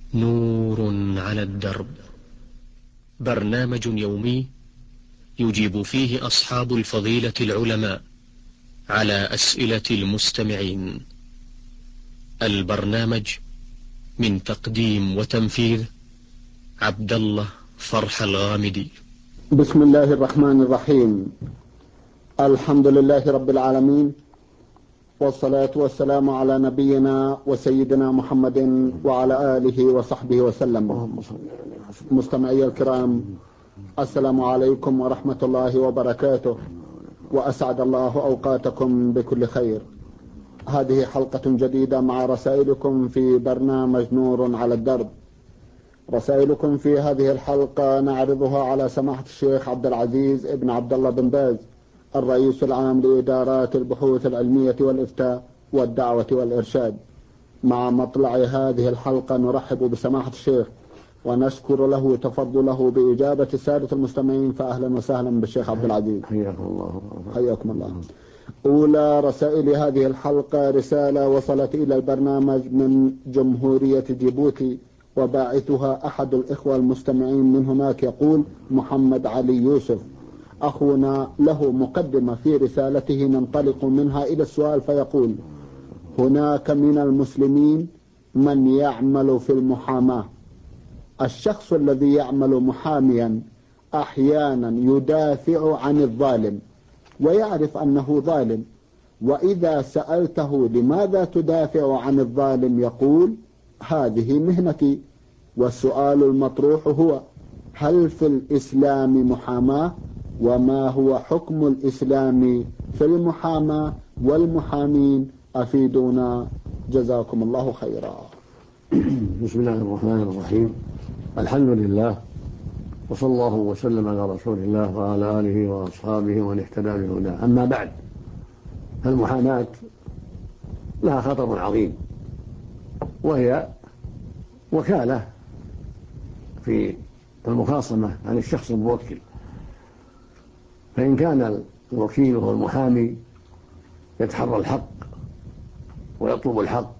نور على الدرب، برنامج يومي يجيب فيه أصحاب الفضيلة العلماء على أسئلة المستمعين. البرنامج من تقديم وتنفيذ عبد الله فرح الغامدي. بسم الله الرحمن الرحيم. الحمد لله رب العالمين، والصلاة والسلام على نبينا وسيدنا محمد وعلى آله وصحبه وسلم. مستمعي الكرام، السلام عليكم ورحمة الله وبركاته، وأسعد الله أوقاتكم بكل خير. هذه حلقة جديدة مع رسائلكم في برنامج نور على الدرب. رسائلكم في هذه الحلقة نعرضها على سماحة الشيخ عبد العزيز ابن عبد الله بن باز، الرئيس العام لإدارات البحوث العلمية والإفتاء والدعوة والإرشاد. مع مطلع هذه الحلقة نرحب بسماحة الشيخ ونشكر له تفضله بإجابة السادة المستمعين، فأهلا وسهلا بالشيخ عبد العزيز. حياكم الله. حياكم الله. أولى رسائل هذه الحلقة رسالة وصلت إلى البرنامج من جمهورية جيبوتي، وباعثها أحد الإخوة المستمعين من هناك، يقول محمد علي يوسف. أخونا له مقدمة في رسالته ننطلق منها إلى السؤال، فيقول: هناك من المسلمين من يعمل في المحاماة. الشخص الذي يعمل محاميا أحيانا يدافع عن الظالم ويعرف أنه ظالم، وإذا سألته لماذا تدافع عن الظالم يقول: هذه مهنتي. والسؤال المطروح هو: هل في الإسلام محاماة؟ وما هو حكم الإسلام في المحاماة والمحامين؟ أفيدونا جزاكم الله خيرا. بسم الله الرحمن الرحيم. الحمد لله، وصلى الله وسلم على رسول الله وعلى آله وأصحابه ومن اهتدى بهداه. أما بعد، فالمحاماة لها خطر عظيم، وهي وكالة في المخاصمة عن الشخص الموكل. فإن كان الوكيل هو المحامي يتحرى الحق ويطلب الحق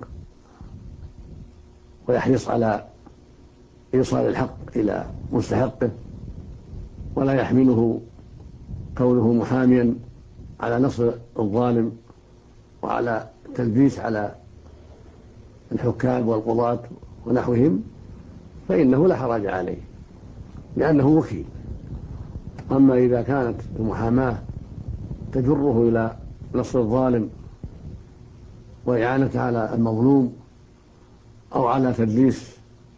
ويحرص على إيصال الحق إلى مستحقه، ولا يحمله كونه محاميا على نصر الظالم وعلى التلبيس على الحكام والقضاة ونحوهم، فإنه لا حرج عليه لأنه وكيل. أما إذا كانت المحاماة تجره إلى نصر الظالم وإعانة على المظلوم أو على تدليس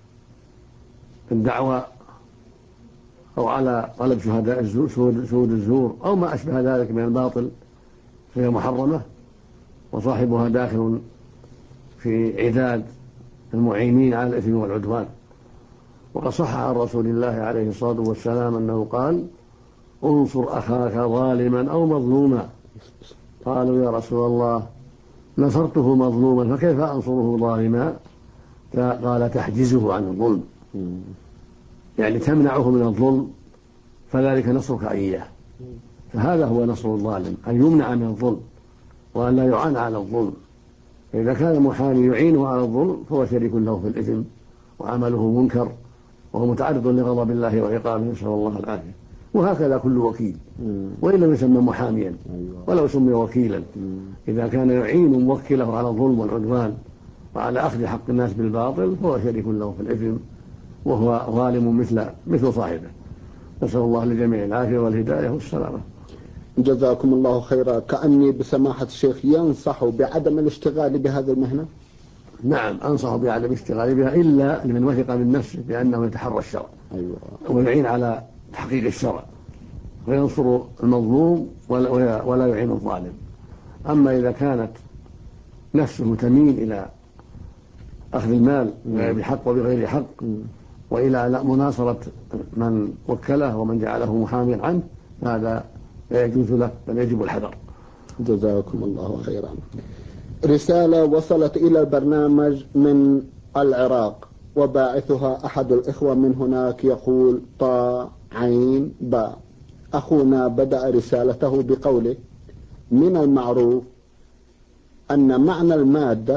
الدعوى أو على طلب شهود الزور أو ما أشبه ذلك من الباطل، فهي محرمة، وصاحبها داخل في عداد المعينين على الإثم والعدوان. وقد صح عن رسول الله عليه الصلاة والسلام أنه قال: انصر أخاك ظالما أو مظلوما. قالوا: يا رسول الله، نصرته مظلوما فكيف أنصره ظالما؟ قال: تحجزه عن الظلم، يعني تمنعه من الظلم، فذلك نصرك إياه. فهذا هو نصر الظالم، أن يمنع من الظلم وأن لا يعان على الظلم. فإذا كان المحامي يعينه على الظلم فهو شريك له في الإثم وعمله منكر وهو متعرض لغضب الله وعقابه، نسأل الله العافية. وهكذا كل وكيل، وإن لم يسمى محاميا ولو سمي وكيلا، إذا كان يعين موكله على الظلم والعدوان وعلى أخذ حق الناس بالباطل فهو شريك له في الإثم وهو ظالم مثل صاحبه. نسأل الله للجميع العافية والهداية والسلامة. جزاكم الله خيرا. كأني بسماحة الشيخ ينصح بعدم الاشتغال بهذه المهنة. نعم، أنصح بعدم الاشتغال بها إلا لمن وثق من نفسه بأنه يتحرى الشرع ويعين على تحقيق الشرع وينصر المظلوم ولا يعين الظالم. أما إذا كانت نفسه تميل إلى أخذ المال بحق وبغير حق وإلى مناصرة من وكله ومن جعله محاميا عنه، هذا لا يجوز له، بل يجب الحذر. جزاكم الله خيرا. رسالة وصلت إلى البرنامج من العراق، وباعثها أحد الإخوة من هناك، يقول: طا عين باء. أخونا بدأ رسالته بقوله: من المعروف أن معنى المادة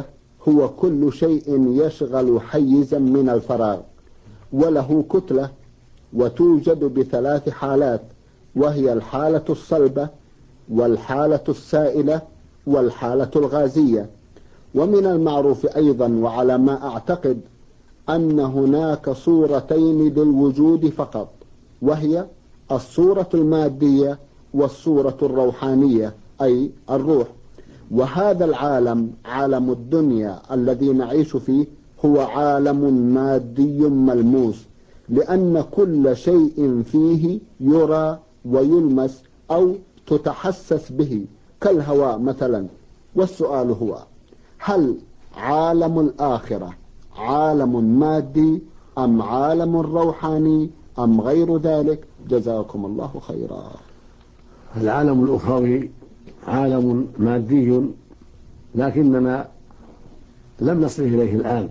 هو كل شيء يشغل حيزا من الفراغ وله كتلة، وتوجد بثلاث حالات، وهي الحالة الصلبة والحالة السائلة والحالة الغازية. ومن المعروف أيضا وعلى ما أعتقد أن هناك صورتين للوجود فقط، وهي الصورة المادية والصورة الروحانية أي الروح. وهذا العالم، عالم الدنيا الذي نعيش فيه، هو عالم مادي ملموس، لأن كل شيء فيه يرى ويلمس أو تتحسس به كالهواء مثلا. والسؤال هو: هل عالم الآخرة عالم مادي أم عالم روحاني أم غير ذلك؟ جزاكم الله خيرا. العالم الأخروي عالم مادي، لكننا لم نصل إليه الآن،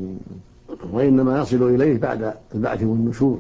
وإنما نصل إليه بعد البعث والنشور،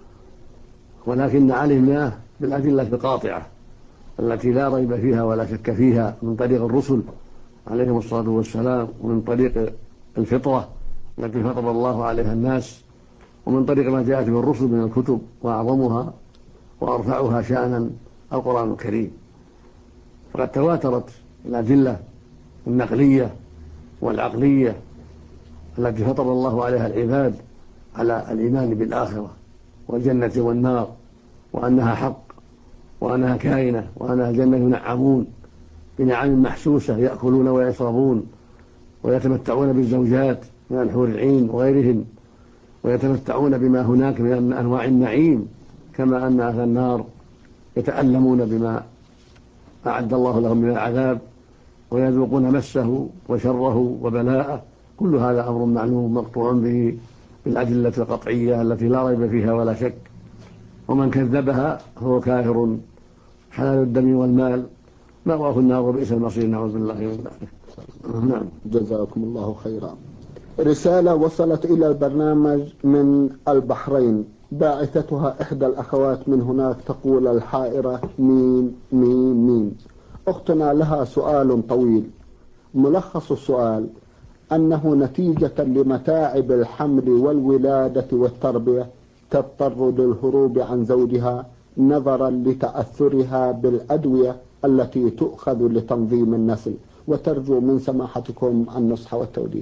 ولكن علمناه بالأدلة القاطعة التي لا ريب فيها ولا شك فيها، من طريق الرسل عليهم الصلاة والسلام، ومن طريق الفطرة التي فطر الله عليها الناس، ومن طريق ما جاءت به الرسل من الكتب، وأعظمها وأرفعها شأنا القرآن الكريم. فقد تواترت الأدلة النقلية والعقلية التي فطر الله عليها العباد على الإيمان بالآخرة والجنة والنار، وأنها حق، وأنها كائنة، وأنها الجنة ينعمون بنعم محسوسة، يأكلون ويشربون ويتمتعون بالزوجات من الحور العين وغيرهن، ويتمتعون بما هناك من أنواع النعيم، كما أن أهل النار يتألمون بما أعد الله لهم من العذاب، ويذوقون مسه وشره وبلاءه. كل هذا أمر معلوم مقطوع به بالأدلة القطعية التي لا ريب فيها ولا شك، ومن كذبها هو كافر حلال الدم والمال، مأواه النار وبئس المصير، نعوذ بالله من ذلك. نعم. جزاكم الله خيرا. رسالة وصلت إلى البرنامج من البحرين، باعثتها إحدى الأخوات من هناك، تقول الحائرة ميم ميم ميم. أختنا لها سؤال طويل، ملخص السؤال أنه نتيجة لمتاعب الحمل والولادة والتربية تضطر للهروب عن زوجها نظرا لتأثرها بالأدوية التي تؤخذ لتنظيم النسل، وترجو من سماحتكم النصح والتوجيه.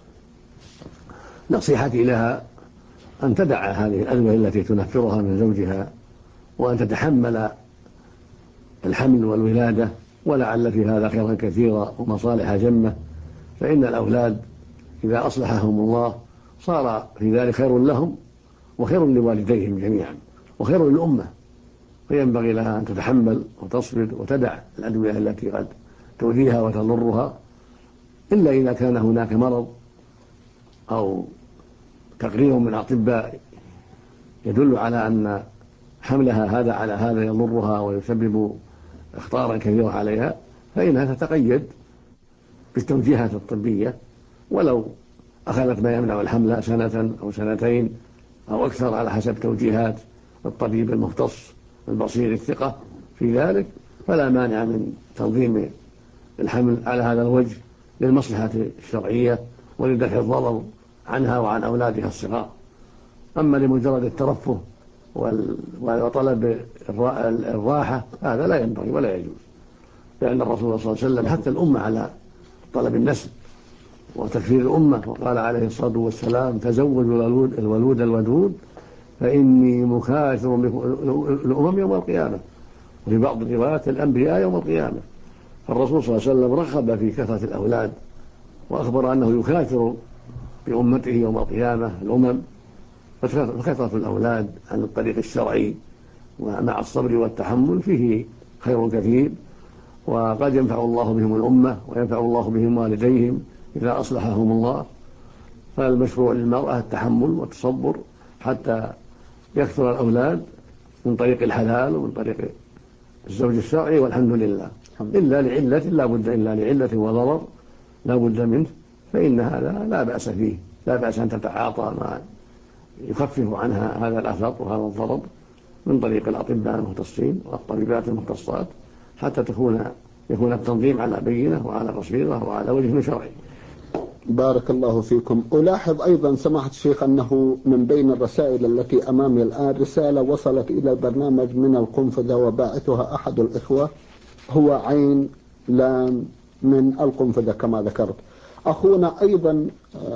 نصيحتي لها أن تدع هذه الأدوية التي تنفرها من زوجها، وأن تتحمل الحمل والولادة، ولعل في هذا خيرا كثيرا ومصالح جمة، فإن الأولاد إذا أصلحهم الله صار في ذلك خير لهم وخير لوالديهم جميعا وخير للأمة. فينبغي لها أن تتحمل وتصبر وتدع الأدوية التي قد تؤذيها وتضرها، إلا إذا كان هناك مرض أو تقرير من الأطباء يدل على أن حملها هذا على هذا يضرها ويسبب اخطارا كثيرا عليها، فإنها تتقيد بالتوجيهات الطبية، ولو أخذت ما يمنع الحمل سنة أو سنتين أو أكثر على حسب توجيهات الطبيب المختص البصير الثقة في ذلك، فلا مانع من تنظيم الحمل على هذا الوجه للمصلحة الشرعية ولدفع الضرر عنها وعن أولادها الصغار. أما لمجرد الترفه وطلب الراحة هذا لا ينبغي ولا يجوز، لأن الرسول صلى الله عليه وسلم حتى الأمة على طلب النسل وتكفير الأمة، وقال عليه الصلاة والسلام: تزوجوا الولود الودود فإني مكاثر الأمم يوم القيامة، وفي بعض الروايات الأنبياء يوم القيامة. فالرسول صلى الله عليه وسلم رغب في كثرة الأولاد، وأخبر أنه يكاثر بأمته يوم القيامة الأمم. فكثرة الأولاد عن الطريق الشرعي ومع الصبر والتحمل فيه خير كثير، وقد ينفع الله بهم الأمة وينفع الله بهم والديهم إذا أصلحهم الله. فالمشروع للمرأة التحمل والتصبر حتى يكثر الأولاد من طريق الحلال ومن طريق الزوج الشرعي، والحمد لله. إلا لعلة لا بد، إلا لعلة وضرر لا بد منه، فإن هذا لا بأس فيه، لا بأس أن تتعاطى ما يخفف عنها هذا الأثر وهذا الضرر من طريق الأطباء المختصين والطبيبات المختصات، حتى يكون التنظيم على بينة وعلى بصيرة وعلى وجه شرعي. بارك الله فيكم. ألاحظ أيضا سماحة الشيخ أنه من بين الرسائل التي أمامي الآن رسالة وصلت إلى البرنامج من القنفذة وباعثها أحد الإخوة هو عين لام من القنفذة كما ذكرت. أخونا أيضا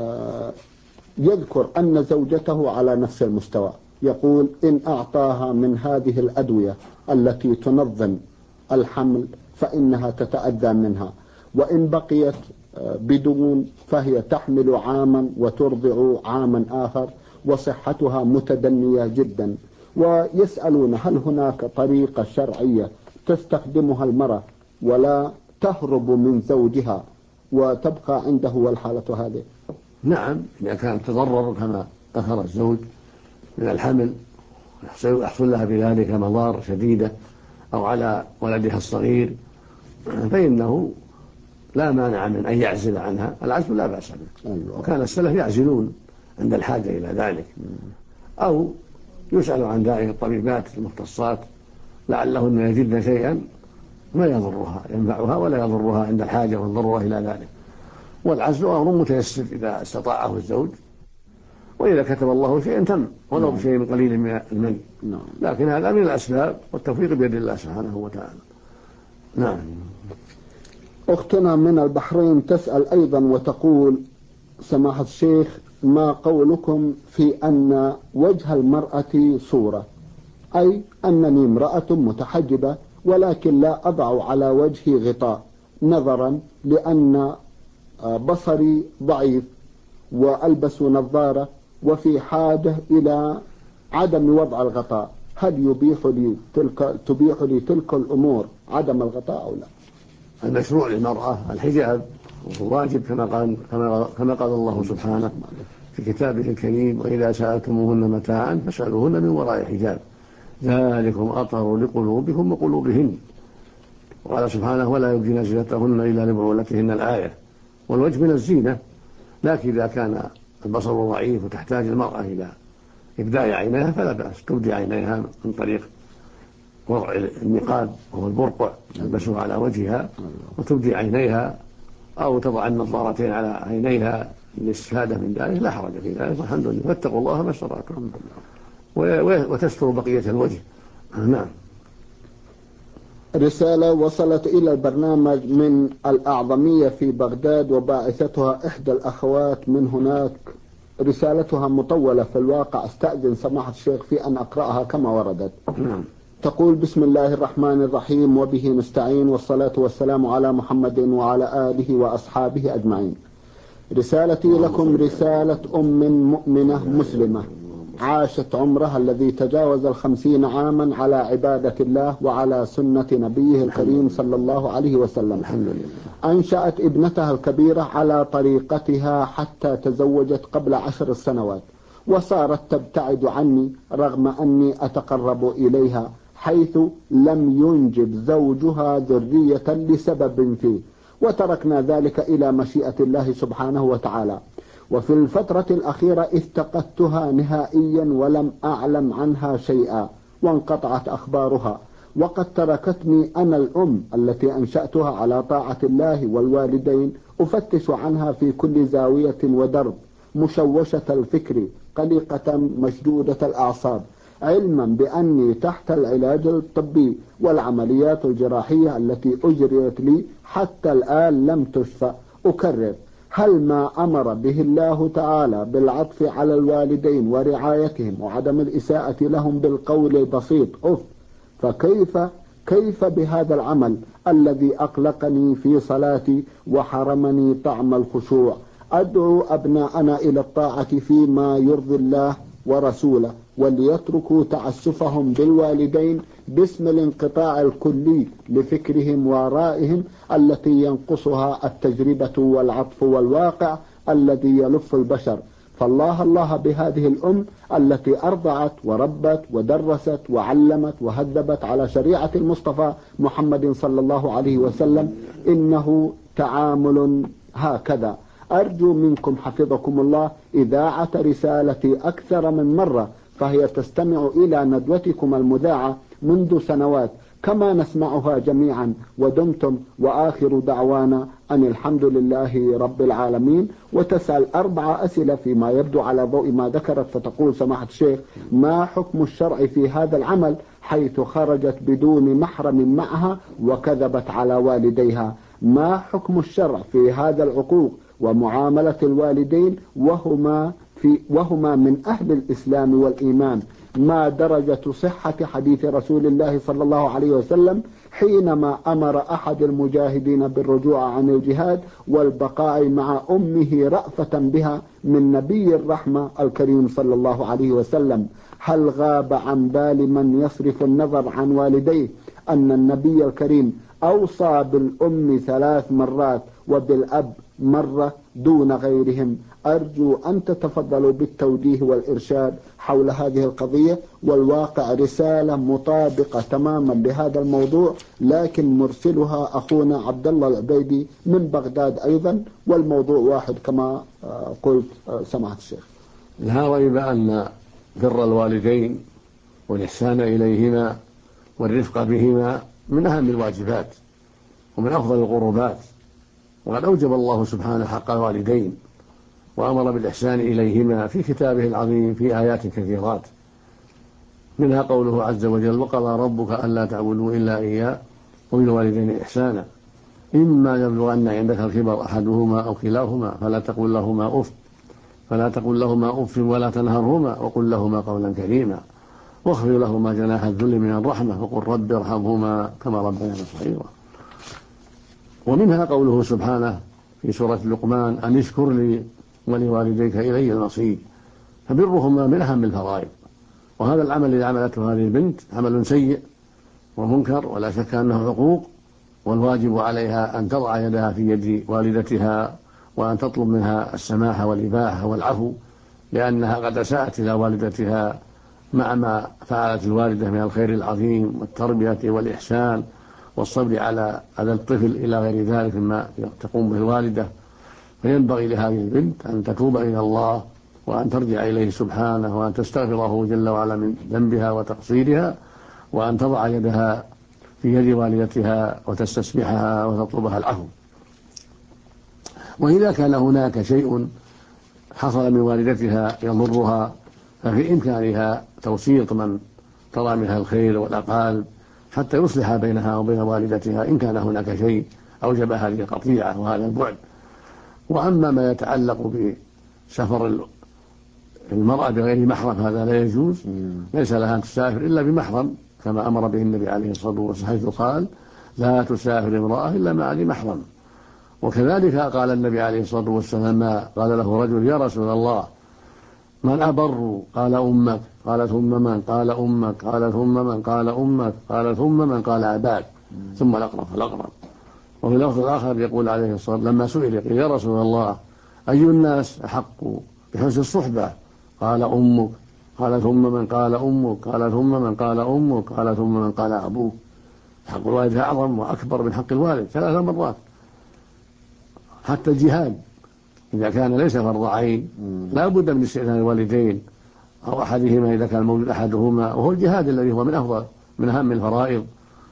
يذكر أن زوجته على نفس المستوى، يقول إن أعطاها من هذه الأدوية التي تنظم الحمل فإنها تتأذى منها، وإن بقيت بدون فهي تحمل عاما وترضع عاما آخر وصحتها متدنية جدا. ويسألون هل هناك طريقة شرعية تستخدمها المرأة ولا تهرب من زوجها وتبقى عنده والحالة هذه؟ نعم، إذا كان تضرر كما ذكر الزوج من الحمل يحصل لها بذلك مضار شديدة أو على ولدها الصغير فإنه لا مانع من أن يعزل عنها. العزل لا بأس به، وكان السلف يعزلون عند الحاجة إلى ذلك، أو يسأل عن ذلك الطبيبات المختصات لعلهن يجدن شيئا ما يضرها ينفعها ولا يضرها عند الحاجة والضرورة إلى ذلك. والعزل أمر متيسر إذا استطاعه الزوج، وإذا كتب الله شيئا تم ولو بشيء قليل من المني، لكن هذا من الأسباب والتوفيق بيد الله سبحانه وتعالى. نعم. أختنا من البحرين تسأل أيضا وتقول سماحة الشيخ ما قولكم في أن وجه المرأة صورة، أي أنني امرأة متحجبة ولكن لا أضع على وجهي غطاء نظرا لأن بصري ضعيف وألبس نظارة وفي حاجة إلى عدم وضع الغطاء، هل تبيح لي تلك الأمور عدم الغطاء أو لا؟ المشروع للمرأة الحجاب واجب كما قال الله سبحانه في كتابه الكريم وإذا سألتموهن متاعا فاسألوهن من وراء حجاب ذلكم أطهر لقلوبكم وقلوبهن. وقال سبحانه ولا يبدين زينتهن إلا لبعولتهن الآية. والوجه من الزينة، لكن إذا كان البصر ضعيف وتحتاج المرأة إلى إبداء عينيها فلا بأس تبدي عينيها من طريق وضع النقاب وهو البرقع تلبسه على وجهها وتبدي عينيها، أو تضع النظارتين على عينيها للاستفادة من ذلك، لا حرج في ذلك والحمد لله، واتقوا الله ما استطعتم وتستر بقية الوجه. نعم. رسالة وصلت إلى البرنامج من الأعظمية في بغداد وباعثتها إحدى الأخوات من هناك، رسالتها مطولة في الواقع، استأذن سماحة الشيخ في أن أقرأها كما وردت. نعم. تقول بسم الله الرحمن الرحيم وبه نستعين والصلاة والسلام على محمد وعلى آله وأصحابه أجمعين. رسالتي لكم رسالة مؤمنة مسلمة عاشت عمرها الذي تجاوز 50 عاما على عبادة الله وعلى سنة نبيه الكريم صلى الله عليه وسلم. أنشأت ابنتها الكبيرة على طريقتها حتى تزوجت قبل 10 سنوات، وصارت تبتعد عني رغم أني أتقرب إليها، حيث لم ينجب زوجها ذرية لسبب فيه، وتركنا ذلك إلى مشيئة الله سبحانه وتعالى. وفي الفترة الأخيرة افتقدتها نهائيا ولم أعلم عنها شيئا، وانقطعت أخبارها، وقد تركتني أنا الأم التي أنشأتها على طاعة الله والوالدين أفتش عنها في كل زاوية ودرب، مشوشة الفكر قلقة مشدودة الأعصاب، علما بأني تحت العلاج الطبي والعمليات الجراحية التي أجريت لي حتى الآن لم تشفى. أكرر، هل ما أمر به الله تعالى بالعطف على الوالدين ورعايتهم وعدم الإساءة لهم بالقول البسيط فكيف بهذا العمل الذي أقلقني في صلاتي وحرمني طعم الخشوع؟ أدعو أبناءنا إلى الطاعة فيما يرضي الله ورسوله، وليتركوا تعسفهم بالوالدين باسم الانقطاع الكلي لفكرهم وآرائهم التي ينقصها التجربة والعطف والواقع الذي يلف البشر. فالله الله بهذه الأم التي أرضعت وربت ودرست وعلمت وهذبت على شريعة المصطفى محمد صلى الله عليه وسلم، إنه تعامل هكذا. أرجو منكم حفظكم الله إذاعة رسالتي أكثر من مرة، فهي تستمع إلى ندوتكم المذاعة منذ سنوات، كما نسمعها جميعا. ودمتم وآخر دعوانا أن الحمد لله رب العالمين. وتسأل 4 أسئلة فيما يبدو على ضوء ما ذكرت، فتقول سماحة الشيخ: ما حكم الشرع في هذا العمل حيث خرجت بدون محرم معها وكذبت على والديها؟ ما حكم الشرع في هذا العقوق ومعاملة الوالدين وهما من أهل الإسلام والإيمان؟ ما درجة صحة حديث رسول الله صلى الله عليه وسلم حينما أمر أحد المجاهدين بالرجوع عن الجهاد والبقاء مع أمه رأفة بها من نبي الرحمة الكريم صلى الله عليه وسلم؟ هل غاب عن بال من يصرف النظر عن والديه أن النبي الكريم أوصى بالأم 3 مرات وبالأب مرة دون غيرهم؟ أرجو أن تتفضلوا بالتوجيه والإرشاد حول هذه القضية. والواقع رسالة مطابقة تماما لهذا الموضوع، لكن مرسلها أخونا عبد الله العبيدي من بغداد أيضا، والموضوع واحد كما قلت سماحة الشيخ. لا ريب أن بر الوالدين والإحسان إليهما والرفق بهما من أهم الواجبات ومن أفضل القربات، وقد أوجب الله سبحانه حق الوالدين وأمر بالإحسان إليهما في كتابه العظيم في آيات كثيرات، منها قوله عز وجل: وقضى ربك ألا تعبدوا إلا إياه وبالوالدين إحسانا إما يبلغن عندك الكبر أحدهما أو كلاهما فلا تقل لهما أف ولا تنهرهما وقل لهما قولا كريما واخفض لهما جناح الذل من الرحمة وقل رب ارحمهما كما ربيانا صغيرا. ومنها قوله سبحانه في سورة لقمان: أن اشكر لي ولوالديك إلي المصير، فبرهما من أهم الفرائض. وهذا العمل الذي عملته هذه البنت عمل سيء ومنكر ولا شك أنه عقوق، والواجب عليها أن تضع يدها في يد والدتها وأن تطلب منها السماح والإباحة والعفو، لأنها قد أساءت إلى والدتها مع ما فعلت الوالدة من الخير العظيم والتربية والإحسان والصبر على الطفل إلى غير ذلك مما تقوم به الوالدة. فينبغي لهذه البنت أن تتوب إلى الله وأن ترجع إليه سبحانه وأن تستغفره جل وعلا من ذنبها وتقصيرها، وأن تضع يدها في يد والدتها وتستسمحها وتطلبها العفو. وإذا كان هناك شيء حصل من والدتها يضرها ففي إمكانها توسيط من ترى منها الخير والأقال حتى يصلح بينها وبين والدتها إن كان هناك شيء أوجب هذه القطيعة وهذا البعد. وأما ما يتعلق بسفر المرأة بغير محرم هذا لا يجوز، ليس لها أن تسافر إلا بمحرم كما أمر به النبي عليه الصلاة والسلام حيث قال: لا تسافر امرأة إلا مع ذي محرم. وكذلك قال النبي عليه الصلاة والسلام: قال له رجل: يا رسول الله من أبر؟ قال أمك. قال ثم من؟ قال أمك. قال ثم من؟ قال أمك. قال ثم من؟ قال أباك، ثم الأقرب فالأقرب. وفي اللفظ الآخر يقول عليه الصلاة والسلام لما سئل يقول: يا رسول الله أي الناس أحق بحسن الصحبة؟ قال أمك. قال ثم من؟ قال أمك. قال ثم من؟ قال أمك. قال ثم من؟ قال أبوك. حق الوالد أعظم وأكبر من حق الوالد 3 مرات. حتى الجهاد إذا كان ليس فرض عين لا بد من استئذان الوالدين أو أحدهما إذا كان موجود أحدهما، وهو الجهاد الذي هو من أهم الفرائض،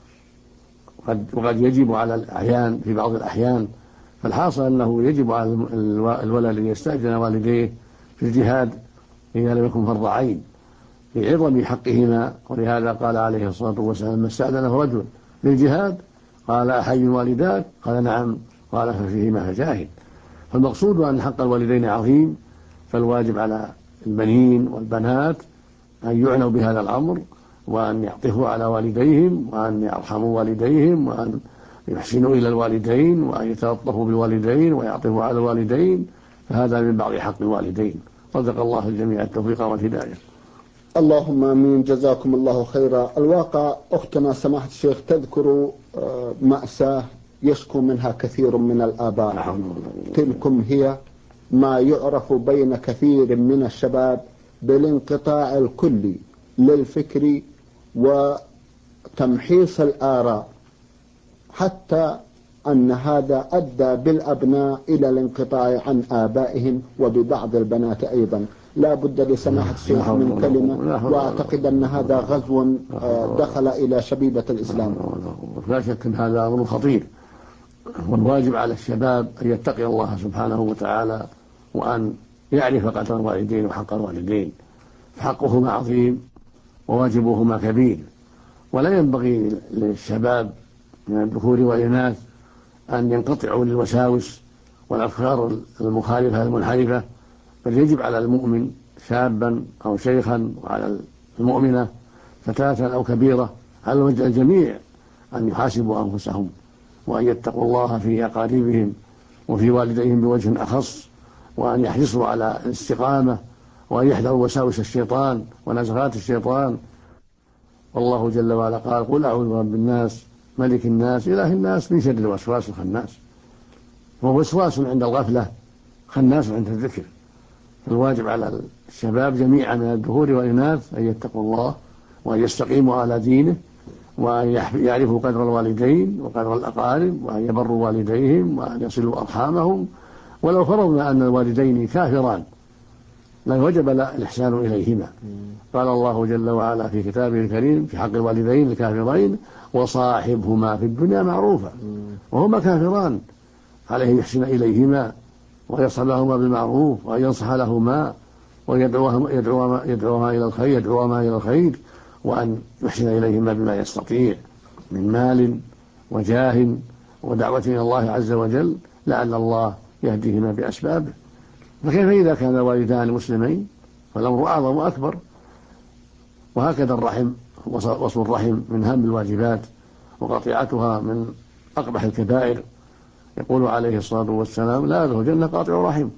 وقد يجب على الأحيان في بعض الأحيان. فالحاصل أنه يجب على الولد أن يستأذن والديه في الجهاد إذا لم يكن فرض عين لعظم حقهما. ولهذا قال عليه الصلاة والسلام: لما استأذنه رجل للجهاد قال: أحي والداك؟ قال: نعم. قال: ففيهما فجاهد. فالمقصود أن حق الوالدين عظيم، فالواجب على البنين والبنات أن يعنوا بهذا الأمر وأن يعطفوا على والديهم وأن يرحموا والديهم وأن يحسنوا إلى الوالدين وأن يتلطفوا بالوالدين ويعطفوا على الوالدين، فهذا من بعض حق الوالدين. رزق الله الجميع التوفيق والهداية. اللهم آمين. جزاكم الله خيرا. الواقع أختنا سماحة الشيخ تذكر مأساة يشكو منها كثير من الآباء، تلكم هي ما يعرف بين كثير من الشباب بالانقطاع الكلي للفكر وتمحيص الآراء، حتى أن هذا أدى بالأبناء إلى الانقطاع عن آبائهم وببعض البنات أيضا. لا بد لسماحة الشيخ من كلمة، وأعتقد أن هذا غزو دخل إلى شبيبة الإسلام. لا شك أن هذا أمر خطير، والواجب على الشباب أن يتقي الله سبحانه وتعالى، وأن يعرف قدر الوالدين وحق الوالدين، فحقهما عظيم وواجبهما كبير. ولا ينبغي للشباب من الذكور والإناث أن ينقطعوا للوساوس والأفكار المخالفة المنحرفة، بل يجب على المؤمن شابا أو شيخا وعلى المؤمنة فتاة أو كبيرة على وجه الجميع أن يحاسبوا أنفسهم، وأن يتقوا الله في أقاربهم وفي والديهم بوجه أخص، وأن يحرصوا على الاستقامة، وأن يحذروا وساوس الشيطان ونزغات الشيطان. والله جل وعلا قال: قل أعوذ برب الناس ملك الناس إله الناس من شر الوسواس الخناس. وهو وسواس عند الغفلة، خناس عند الذكر. الواجب على الشباب جميعا من الذكور والإناث أن يتقوا الله، وأن يستقيموا على دينه، وأن يعرفوا قدر الوالدين وقدر الأقارب، وأن يبروا والديهم، وأن يصلوا أرحامهم. ولو فرضنا أن الوالدين كافران لوجب الإحسان إليهما. قال الله جل وعلا في كتابه الكريم في حق الوالدين الكافرين: وصاحبهما في الدنيا معروفا. وهما كافران عليه يحسن إليهما ويصحبهما بالمعروف، وأن ينصح لهما ويدعوهما إلى الخير، وأن يحسن إليهما بما يستطيع من مال وجاه ودعوة إلى الله عز وجل، لعل الله يهديهما بأسبابه. فكيف إذا كان الوالدان مسلمين؟ فالأمر أعظم وأكبر. وهكذا الرحم، وصل الرحم من أهم الواجبات، وقطيعتها من أقبح الكبائر. يقول عليه الصلاة والسلام: لا يدخل الجنة قاطع رحم.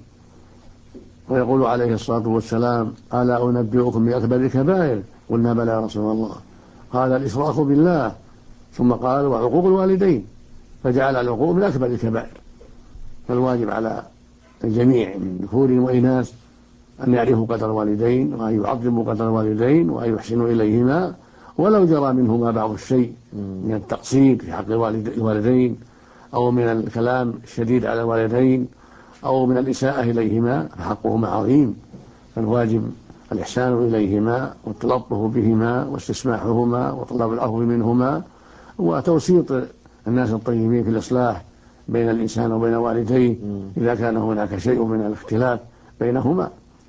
ويقول عليه الصلاة والسلام: ألا أنبئكم بأكبر الكبائر؟ قلنا: بلى يا رسول الله. قال: الإشراك بالله. ثم قال: وعقوق الوالدين. فجعل العقوق من أكبر الكبائر. فالواجب على الجميع من ذكور وإناث أن يعرفوا قدر الوالدين، وأن يعظموا قدر الوالدين، وأن يحسنوا إليهما، ولو جرى منهما بعض الشيء من التقصير في حق الوالدين، أو من الكلام الشديد على الوالدين، أو من الإساءة إليهما، فحقهما عظيم. فالواجب الإحسان إليهما والتلطف بهما واستسماحهما وطلب العفو منهما، وتوسيط الناس الطيبين في الإصلاح بين الإنسان وبين والديه إذا كان هناك شيء من الاختلاف بينهما.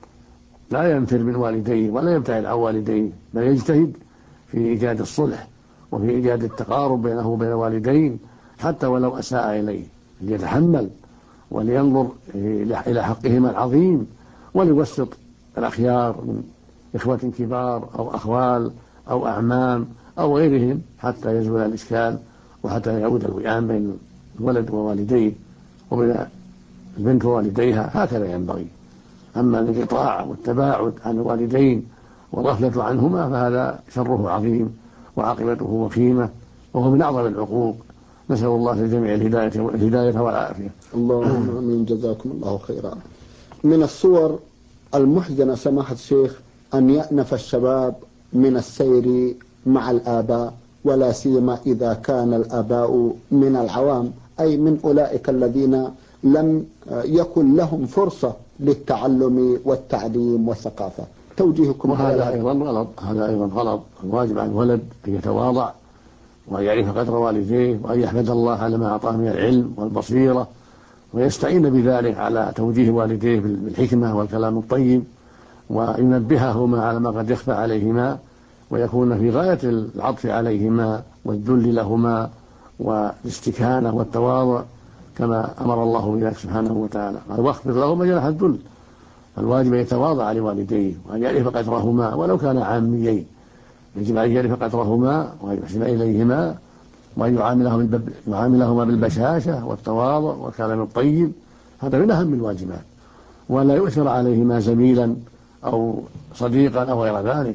لا ينفر من والديه ولا يبتعد عن والديه، بل يجتهد في إيجاد الصلح وفي إيجاد التقارب بينه وبين الوالدين، حتى ولو أساء إليه ليتحمل ولينظر إلى حقهما العظيم، وليوسط الأخيار من إخوة كبار أو أخوال أو أعمام أو غيرهم حتى يزول الإشكال، وحتى يعود الوئام بين الولد ووالديه وبين البنت ووالديها. هكذا ينبغي. أما الانقطاع والتباعد عن الوالدين والغفلة عنهما فهذا شره عظيم وعاقبته وخيمة، وهو من أعظم العقوق. نسأل الله للجميع الهداية والعافية. اللهم آمين. جزاكم الله خيرا. من الصور المحزنة سماحة الشيخ أن يأنف الشباب من السير مع الآباء، ولا سيما إذا كان الآباء من العوام، أي من أولئك الذين لم يكن لهم فرصة للتعلم والتعليم والثقافة. توجيهكم؟ وهذا أيضا غلط. هذا أيضا غلط. الواجب على الولد أن يتواضع وأن يعرف قدر والديه، وأن يحمد الله على ما أعطاه من العلم والبصيرة، ويستعين بذلك على توجيه والديه بالحكمة والكلام الطيب، وينبههما على ما قد يخفى عليهما، ويكون في غاية العطف عليهما والذل لهما والاستكانة والتواضع كما أمر الله بذلك سبحانه وتعالى. قال: واخفض لهما جناح الذل. فالواجب أن يتواضع لوالديه وأن يعرف قدرهما ولو كان عاميين. يجب أن يعرف قدرهما وأن يحسن إليهما، وأن يعاملهما بالبشاشة والتواضع والكلام الطيب. هذا من أهم الواجبات. ولا يؤثر عليهما زميلا أو صديقا أو غير ذلك،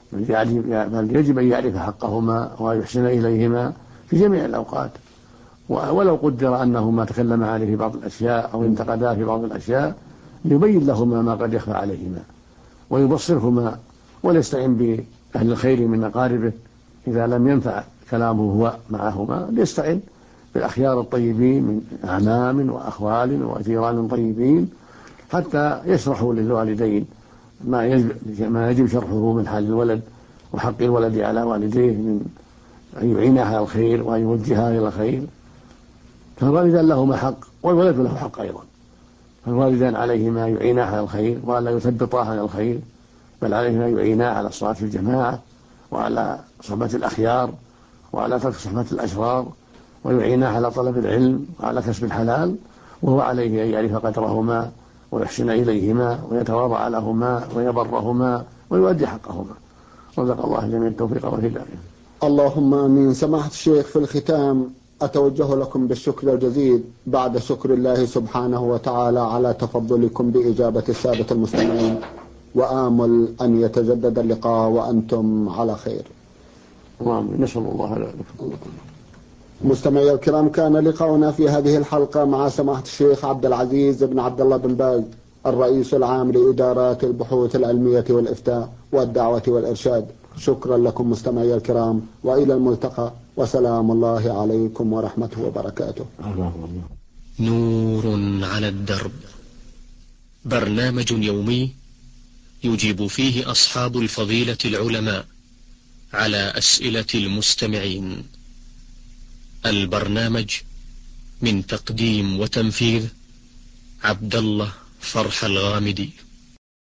بل يجب أن يعرف حقهما وأن يحسن إليهما في جميع الأوقات. ولو قدر أنهما تكلما عليه في بعض الأشياء أو انتقدا في بعض الأشياء، يبين لهما ما قد يخفى عليهما ويبصرهما، وليستعن بأهل الخير من أقاربه إذا لم ينفع كلامه هو معهما، ليستعن بالأخيار الطيبين من أعمام وأخوال وجيران طيبين حتى يشرحوا للوالدين ما يجب شرحه من حال الولد وحق الولد على والديه من أن يعينه على الخير وأن يوجهه إلى الخير. فالوالدان لهما حق والولد له حق أيضا، فالوالدان عليهما يعيناه على الخير ولا يثبطاه عن الخير، بل عليهما يعيناه على الصلاة في الجماعة وعلى صحبة الأخيار وعلى ترك صحبة الأشرار، ويعيناه على طلب العلم وعلى كسب الحلال، وهو عليه أن يعرف قدرهما ويحسن إليهما ويتواضع لهما ويبرهما ويؤدي حقهما. رزق الله الجميع التوفيق والهداية. اللهم آمين. سماحة الشيخ، في الختام أتوجه لكم بالشكر الجزيل بعد شكر الله سبحانه وتعالى على تفضلكم بإجابة السادة المستمعين، وآمل أن يتجدد اللقاء وأنتم على خير. نسأل الله ذلك. مستمعي الكرام، كان لقاؤنا في هذه الحلقة مع سماحة الشيخ عبد العزيز بن عبد الله بن باز، الرئيس العام لإدارات البحوث العلمية والإفتاء والدعوة والإرشاد. شكرا لكم مستمعي الكرام، وإلى الملتقى، وسلام الله عليكم ورحمته وبركاته. نور على الدرب، برنامج يومي يجيب فيه أصحاب الفضيلة العلماء على أسئلة المستمعين. البرنامج من تقديم وتنفيذ عبد الله فرح الغامدي.